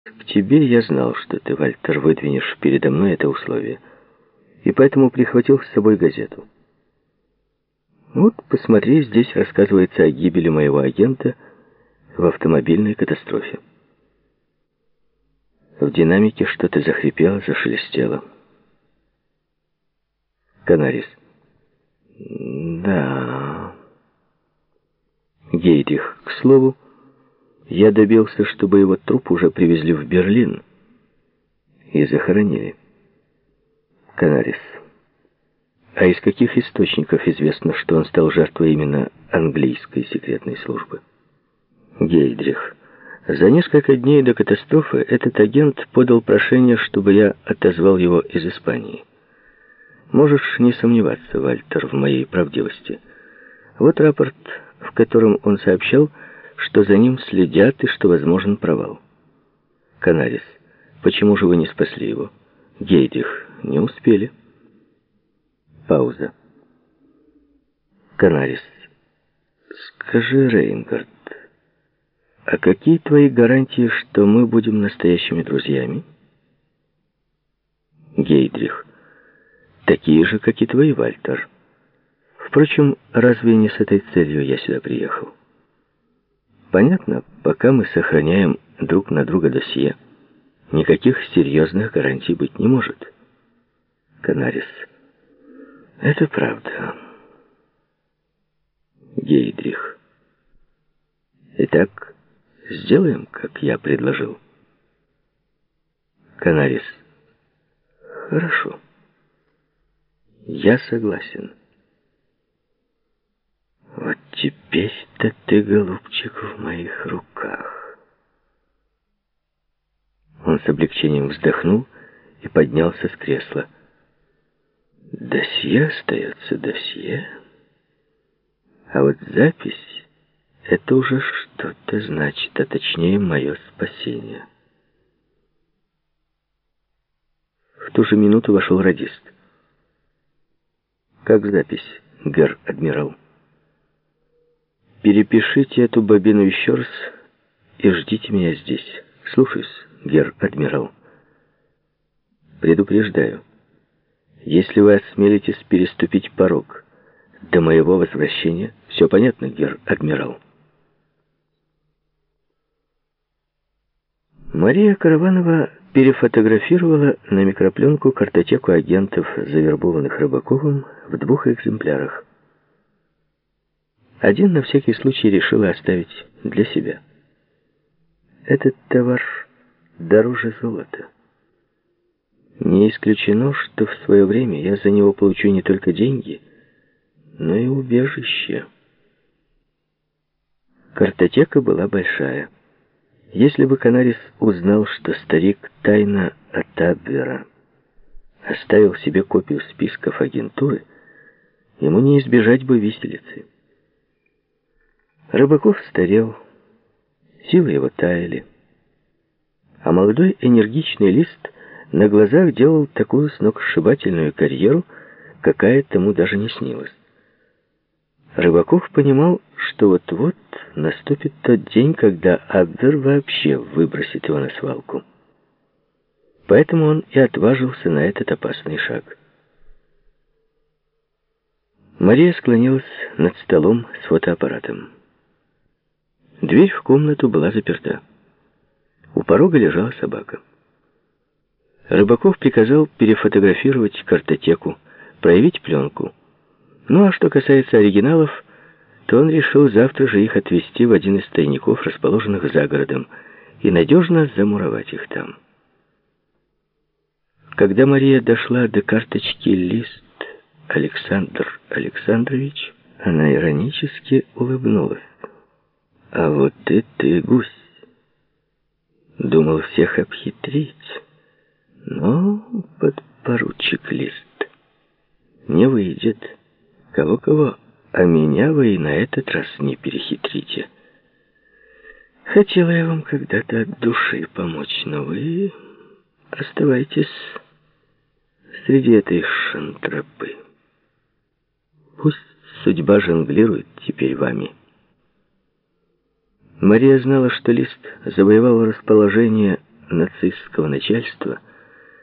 К тебе я знал, что ты, Вальтер, выдвинешь передо мной это условие, и поэтому прихватил с собой газету. Вот, посмотри, здесь рассказывается о гибели моего агента в автомобильной катастрофе. В динамике что-то захрипело, зашелестело. Канарис. Да. Гейдрих. К слову, я добился, чтобы его труп уже привезли в Берлин и захоронили. Канарис. А из каких источников известно, что он стал жертвой именно английской секретной службы? Гейдрих. За несколько дней до катастрофы этот агент подал прошение, чтобы я отозвал его из Испании. Можешь не сомневаться, Вальтер, в моей правдивости. Вот рапорт, в котором он сообщал, что за ним следят и что возможен провал. Канарис. Почему же вы не спасли его? Гейдрих. Не успели. Пауза. Канарис. Скажи, Рейнгард, а какие твои гарантии, что мы будем настоящими друзьями? Гейдрих. Такие же, как и твои, Вальтер. Впрочем, разве не с этой целью я сюда приехал? Понятно, пока мы сохраняем друг на друга досье, никаких серьезных гарантий быть не может. Канарис. Это правда. Гейдрих. Итак, сделаем, как я предложил. Канарис. Хорошо. Я согласен. Вот теперь-то ты, голубчик, в моих руках. Он с облегчением вздохнул и поднялся с кресла. Досье остается досье, а вот запись — это уже что-то значит, а точнее мое спасение. В ту же минуту вошел радист. Как запись, герр-адмирал? Перепишите эту бобину еще раз и ждите меня здесь. Слушаюсь, герр-адмирал. Предупреждаю, если вы осмелитесь переступить порог до моего возвращения, все понятно, герр-адмирал. Мария Караванова перефотографировала на микропленку картотеку агентов, завербованных Рыбаковым, в 2 экземплярах. Один на всякий случай решила оставить для себя. Этот товар дороже золота. Не исключено, что в свое время я за него получу не только деньги, но и убежище. Картотека была большая. Если бы Канарис узнал, что старик тайно от Абвера оставил себе копию списков агентуры, ему не избежать бы виселицы. Рыбаков старел, силы его таяли, а молодой энергичный Лист на глазах делал такую сногсшибательную карьеру, какая тому даже не снилась. Рыбаков понимал, что вот-вот наступит тот день, когда Абвер вообще выбросит его на свалку. Поэтому он и отважился на этот опасный шаг. Мария склонилась над столом с фотоаппаратом. Дверь в комнату была заперта. У порога лежала собака. Рыбаков приказал перефотографировать картотеку, проявить пленку. Ну а что касается оригиналов, то он решил завтра же их отвезти в один из тайников, расположенных за городом, и надежно замуровать их там. Когда Мария дошла до карточки «Лист Александр Александрович», она иронически улыбнулась. «А вот и ты, гусь. Думал всех обхитрить, но подпоручик Лист не выйдет. Кого-кого, а меня вы и на этот раз не перехитрите. Хотела я вам когда-то от души помочь, но вы оставайтесь среди этой шантропы. Пусть судьба жонглирует теперь вами». Мария знала, что Лист завоевал расположение нацистского начальства